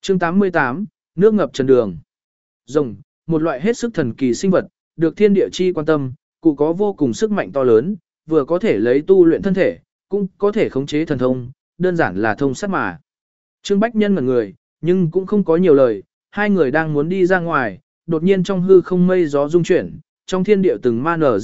Chương 88, nước ngập trần đường. Rồng, một loại hết sức thần kỳ sinh vật, được thiên địa chi quan tâm, cụ có vô cùng sức mạnh to lớn, vừa có thể lấy tu luyện thân thể, cũng có thể khống chế thần thông, đơn giản là thông sát mà. Trương Bách Nhân ngẩn người, nhưng cũng không có nhiều lời, hai người đang muốn đi ra ngoài, đột nhiên trong hư không mây gió rung chuyển, trong thiên địa từng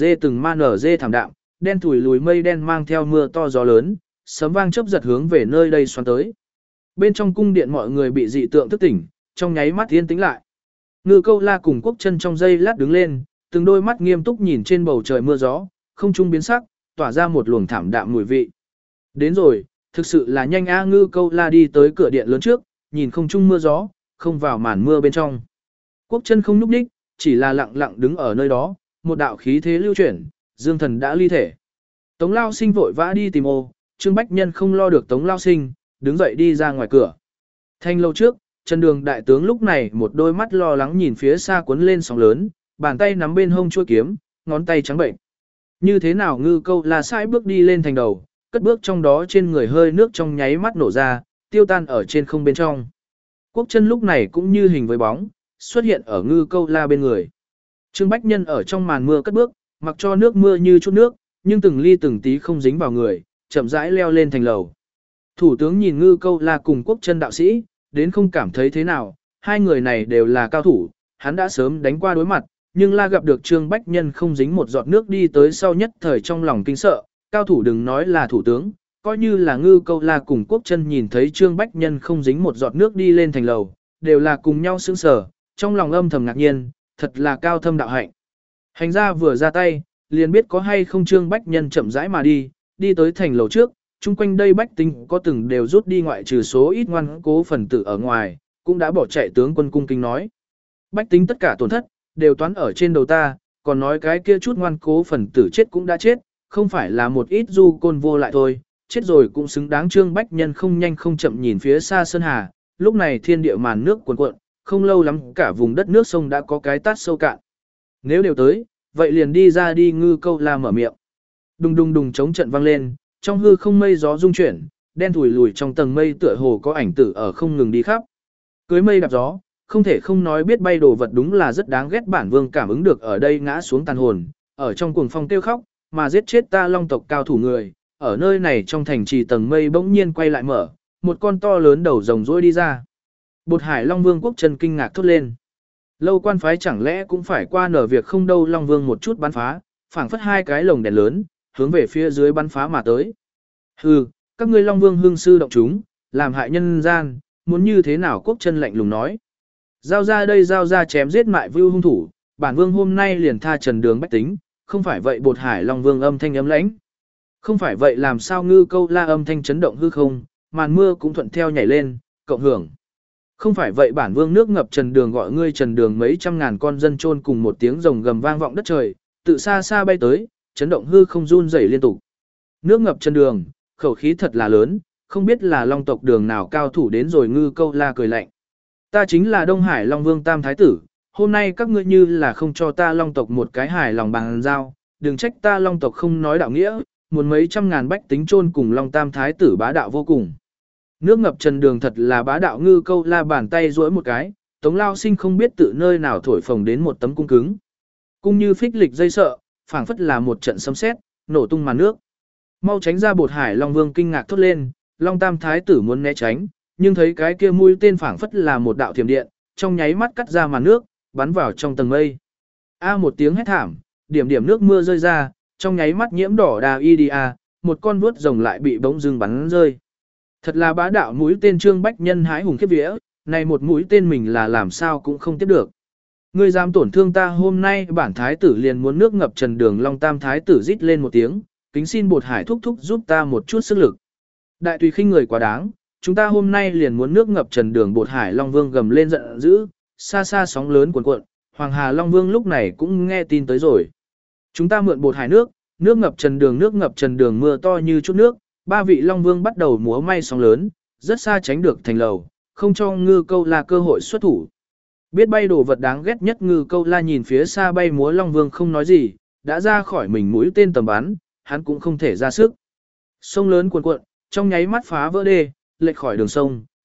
ma nở dê thảm đạm, đen thủi lùi mây đen mang theo mưa to gió lớn, sấm vang chớp giật hướng về nơi đây xoắn tới. Bên trong cung điện mọi người bị dị tượng thức tỉnh, trong nháy mắt yên tĩnh lại. Ngư Câu La cùng Quốc Chân trong giây lát đứng lên, từng đôi mắt nghiêm túc nhìn trên bầu trời mưa gió, không trung biến sắc, tỏa ra một luồng thảm đạm mùi vị. Đến rồi, thực sự là nhanh a. Ngư Câu La đi tới cửa điện lớn trước, nhìn không trung mưa gió, không vào màn mưa bên trong. Quốc Chân không nhúc nhích, chỉ là lặng lặng đứng ở nơi đó, một đạo khí thế lưu chuyển, dương thần đã ly thể. Tống Lao Sinh vội vã đi tìm ô, Trương Bách Nhân không lo được Tống Lao Sinh, đứng dậy đi ra ngoài cửa. Thanh lâu trước, Trần Đường đại tướng lúc này một đôi mắt lo lắng nhìn phía xa cuốn lên sóng lớn, bàn tay nắm bên hông chuôi kiếm, ngón tay trắng bệnh. Như thế nào Ngư Câu La sai bước đi lên thành đầu, cất bước trong đó trên người hơi nước trong nháy mắt nổ ra, tiêu tan ở trên không bên trong. Quốc Chân lúc này cũng như hình với bóng, xuất hiện ở Ngư Câu La bên người. Trương Bách Nhân ở trong màn mưa cất bước, mặc cho nước mưa như chút nước, nhưng từng ly từng tí không dính vào người, chậm rãi leo lên thành lầu. Thủ tướng nhìn Ngư Câu La cùng Quốc Chân đạo sĩ, đến không cảm thấy thế nào, hai người này đều là cao thủ, hắn đã sớm đánh qua đối mặt, nhưng La gặp được Trương Bách Nhân không dính một giọt nước đi tới sau nhất thời trong lòng kinh sợ, cao thủ đừng nói là thủ tướng, coi như là Ngư Câu La cùng Quốc Chân nhìn thấy Trương Bách Nhân không dính một giọt nước đi lên thành lầu, đều là cùng nhau sững sờ, trong lòng âm thầm ngạc nhiên, thật là cao thâm đạo hạnh. Hành gia vừa ra tay, liền biết có hay không. Trương Bách Nhân chậm rãi mà đi tới thành lầu trước, chung quanh đây bách tính có từng đều rút đi ngoại trừ số ít ngoan cố phần tử ở ngoài, cũng đã bỏ chạy. Tướng quân cung kính nói. Bách tính tất cả tổn thất, đều toán ở trên đầu ta, còn nói cái kia chút ngoan cố phần tử chết cũng đã chết, không phải là một ít du côn vô lại thôi, chết rồi cũng xứng đáng. Trương Bách Nhân không nhanh không chậm nhìn phía xa Sơn Hà, lúc này thiên địa màn nước cuồn cuộn, không lâu lắm cả vùng đất nước sông đã có cái tát sâu cạn. Nếu đều tới, vậy liền đi ra đi. Ngư Câu La mở miệng. Đùng đùng đùng chống trận vang lên, trong hư không mây gió rung chuyển, đen thùi lùi trong tầng mây tựa hồ có ảnh tử ở không ngừng đi khắp. Cưới mây đạp gió, không thể không nói biết bay đồ vật đúng là rất đáng ghét. Bản vương cảm ứng được ở đây ngã xuống tàn hồn, ở trong cuồng phong kêu khóc, mà giết chết ta Long tộc cao thủ người. Ở nơi này trong thành trì tầng mây bỗng nhiên quay lại mở, một con to lớn đầu rồng rỗi đi ra. Bột Hải Long Vương Quốc Chân kinh ngạc thốt lên. Lâu quan phái chẳng lẽ cũng phải qua nở việc không đâu. Long Vương một chút bắn phá, phảng phất hai cái lồng đèn lớn, hướng về phía dưới bắn phá mà tới. Hừ, các ngươi Long Vương hương sư động chúng, làm hại nhân gian, muốn như thế nào? Quốc Chân lạnh lùng nói. Giao ra đây, giao ra chém giết mại vưu hung thủ, bản vương hôm nay liền tha Trần Đường bách tính, không phải vậy. Bột Hải Long Vương âm thanh ấm lãnh. Không phải vậy làm sao? Ngư Câu La âm thanh chấn động hư không, màn mưa cũng thuận theo nhảy lên, cộng hưởng. Không phải vậy bản vương nước ngập Trần Đường gọi ngươi Trần Đường. Mấy trăm ngàn con dân chôn cùng một tiếng rồng gầm vang vọng đất trời, tự xa xa bay tới, chấn động hư không run rẩy liên tục. Nước ngập Trần Đường, khẩu khí thật là lớn, không biết là Long tộc đường nào cao thủ đến rồi. Ngư Câu La cười lạnh. Ta chính là Đông Hải Long Vương Tam Thái Tử, hôm nay các ngươi như là không cho ta Long tộc một cái hài lòng bằng giao, đừng trách ta Long tộc không nói đạo nghĩa, muốn mấy trăm ngàn bách tính chôn cùng Long Tam Thái Tử bá đạo vô cùng. Nước ngập Trần Đường thật là bá đạo. Ngư Câu La bàn tay duỗi một cái, Tống Lao Sinh không biết tự nơi nào thổi phồng đến một tấm cung cứng. Cung như phích lịch dây sợ, phảng phất là một trận sấm sét, nổ tung màn nước. Mau tránh ra! Bột Hải Long Vương kinh ngạc thốt lên, Long Tam Thái Tử muốn né tránh, nhưng thấy cái kia mũi tên phảng phất là một đạo thiểm điện, trong nháy mắt cắt ra màn nước, bắn vào trong tầng mây. A một tiếng hét thảm, điểm điểm nước mưa rơi ra, trong nháy mắt nhiễm đỏ đà y đi a, một con vuốt rồng lại bị bỗng dưng bắn rơi. Thật là bá đạo mũi tên. Trương Bách Nhân hãi hùng khiếp vía, này một mũi tên mình là làm sao cũng không tiếp được. Ngươi dám tổn thương ta, hôm nay bản thái tử liền muốn nước ngập Trần Đường. Long Tam Thái Tử rít lên một tiếng, kính xin Bột Hải thúc thúc giúp ta một chút sức lực. Đại tùy khinh người quá đáng, chúng ta hôm nay liền muốn nước ngập Trần Đường. Bột Hải Long Vương gầm lên giận dữ, xa xa sóng lớn cuồn cuộn, Hoàng Hà Long Vương lúc này cũng nghe tin tới rồi. Chúng ta mượn Bột Hải nước ngập Trần Đường. Nước ngập Trần Đường mưa to như chút nước, ba vị Long Vương bắt đầu múa may sóng lớn, rất xa tránh được thành lầu, không cho Ngư Câu La cơ hội xuất thủ. Biết bay đồ vật đáng ghét nhất. Ngư Câu La nhìn phía xa bay múa Long Vương không nói gì, đã ra khỏi mình mũi tên tầm bắn, hắn cũng không thể ra sức. Sông lớn cuồn cuộn, trong nháy mắt phá vỡ đê, lệch khỏi đường sông,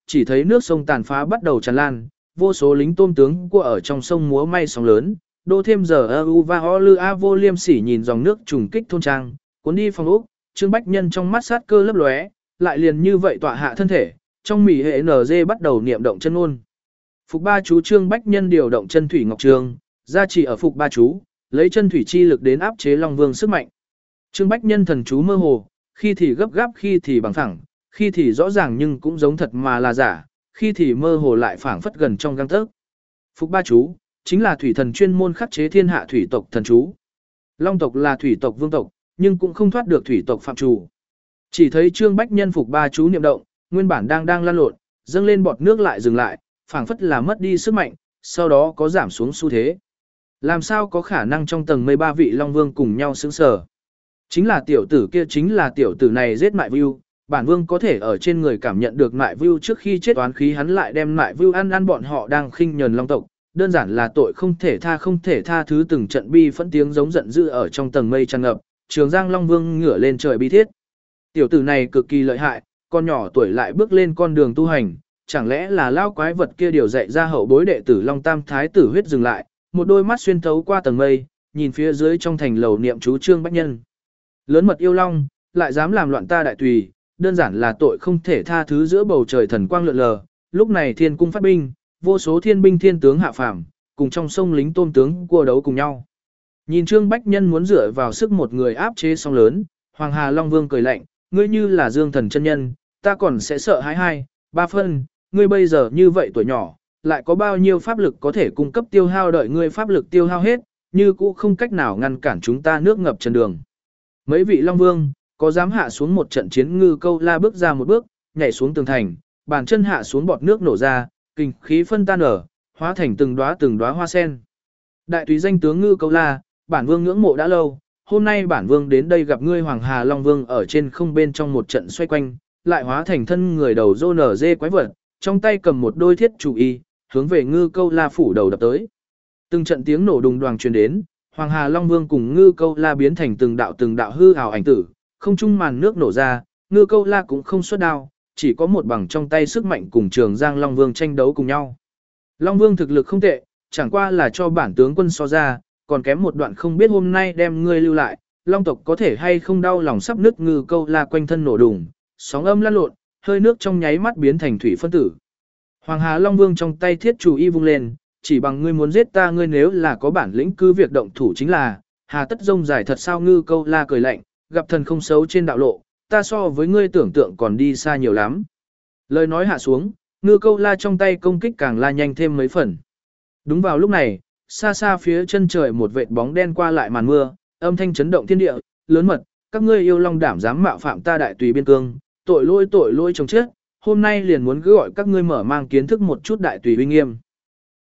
chỉ thấy nước sông tàn phá bắt đầu tràn lan, vô số lính tôm tướng của ở trong sông múa may sóng lớn, đô thêm giờ u va ho lư a vô liêm sỉ nhìn dòng nước trùng kích thôn trang, cuốn đi phòng ốc, Trương Bách Nhân trong mắt sát cơ lấp lóe, lại liền như vậy tọa hạ thân thể, trong mỉ hệ NG bắt đầu niệm động chân ngôn. Phục ba chú Trương Bách Nhân điều động chân thủy ngọc trường, gia trì ở phục ba chú, lấy chân thủy chi lực đến áp chế Long Vương sức mạnh. Trương Bách Nhân thần chú mơ hồ, khi thì gấp gáp khi thì bằng phẳng, khi thì rõ ràng nhưng cũng giống thật mà là giả, khi thì mơ hồ lại phảng phất gần trong gang tấc. Phục ba chú chính là thủy thần chuyên môn khắc chế thiên hạ thủy tộc thần chú. Long tộc là thủy tộc vương tộc, nhưng cũng không thoát được thủy tộc phạm chủ. Chỉ thấy Trương Bách Nhân phục ba chú niệm động, nguyên bản đang lăn lộn, dâng lên bọt nước lại dừng lại, phảng phất là mất đi sức mạnh, sau đó có giảm xuống xu thế. Làm sao có khả năng trong tầng mây ba vị Long Vương cùng nhau sững sờ? Chính là tiểu tử kia, chính là tiểu tử này giết Mại Vưu, bản vương có thể ở trên người cảm nhận được Mại Vưu trước khi chết oán khí, hắn lại đem Mại Vưu ăn bọn họ đang khinh nhờn Long tộc, đơn giản là tội không thể tha thứ. Từng trận bi phẫn tiếng giống giận dữ ở trong tầng mây tràn ngập, Trường Giang Long Vương ngửa lên trời bi thiết. Tiểu tử này cực kỳ lợi hại, con nhỏ tuổi lại bước lên con đường tu hành, chẳng lẽ là lao quái vật kia điều dạy ra hậu bối đệ tử Long Tam Thái tử huyết dừng lại, một đôi mắt xuyên thấu qua tầng mây, nhìn phía dưới trong thành lầu niệm chú Trương Bách Nhân. Lớn mật yêu long, lại dám làm loạn ta đại tùy, đơn giản là tội không thể tha thứ. Giữa bầu trời thần quang lượn lờ, lúc này thiên cung phát binh, vô số thiên binh thiên tướng hạ phàm, cùng trong sông lính tôm tướng cua đấu cùng nhau. Nhìn Trương Bách Nhân muốn dựa vào sức một người áp chế sóng lớn, Hoàng Hà Long Vương cười lạnh, ngươi như là Dương Thần chân nhân, ta còn sẽ sợ hãi 2-3 phân, ngươi bây giờ như vậy tuổi nhỏ, lại có bao nhiêu pháp lực có thể cung cấp tiêu hao, đợi ngươi pháp lực tiêu hao hết, như cũ không cách nào ngăn cản chúng ta nước ngập chân đường. Mấy vị Long Vương, có dám hạ xuống một trận chiến? Ngư Câu La bước ra một bước, nhảy xuống tường thành, bàn chân hạ xuống bọt nước nổ ra, kinh khí phân tan ở, hóa thành từng đóa hoa sen. Đại tùy danh tướng Ngư Câu La, bản vương ngưỡng mộ đã lâu, hôm nay bản vương đến đây gặp ngươi. Hoàng Hà Long Vương ở trên không bên trong một trận xoay quanh, lại hóa thành thân người đầu rô nở dê quái vật, trong tay cầm một đôi thiết chủ y, hướng về Ngư Câu La phủ đầu đập tới. Từng trận tiếng nổ đùng đoàng truyền đến, Hoàng Hà Long Vương cùng Ngư Câu La biến thành từng đạo hư ảo ảnh tử, không trung màn nước nổ ra, Ngư Câu La cũng không xuất đao, chỉ có một bằng trong tay sức mạnh cùng Trường Giang Long Vương tranh đấu cùng nhau. Long Vương thực lực không tệ, chẳng qua là cho bản tướng quân so ra, còn kém một đoạn, không biết hôm nay đem ngươi lưu lại, Long tộc có thể hay không đau lòng sắp nứt. Ngư Câu La quanh thân nổ đùng, sóng âm lăn lộn, hơi nước trong nháy mắt biến thành thủy phân tử. Hoàng Hà Long Vương trong tay thiết chủ y vung lên, chỉ bằng ngươi muốn giết ta, ngươi nếu là có bản lĩnh cứ việc động thủ chính là, hà tất rông dài thật sao? Ngư Câu La cười lạnh, gặp thần không xấu trên đạo lộ, ta so với ngươi tưởng tượng còn đi xa nhiều lắm. Lời nói hạ xuống, Ngư Câu La trong tay công kích càng la nhanh thêm mấy phần. Đúng vào lúc này, xa xa phía chân trời một vệt bóng đen qua lại màn mưa, âm thanh chấn động thiên địa, lớn mật, các ngươi yêu long đảm dám mạo phạm ta đại tùy biên cương, tội lỗi chồng chết, hôm nay liền muốn cứ gọi các ngươi mở mang kiến thức một chút đại tùy uy nghiêm.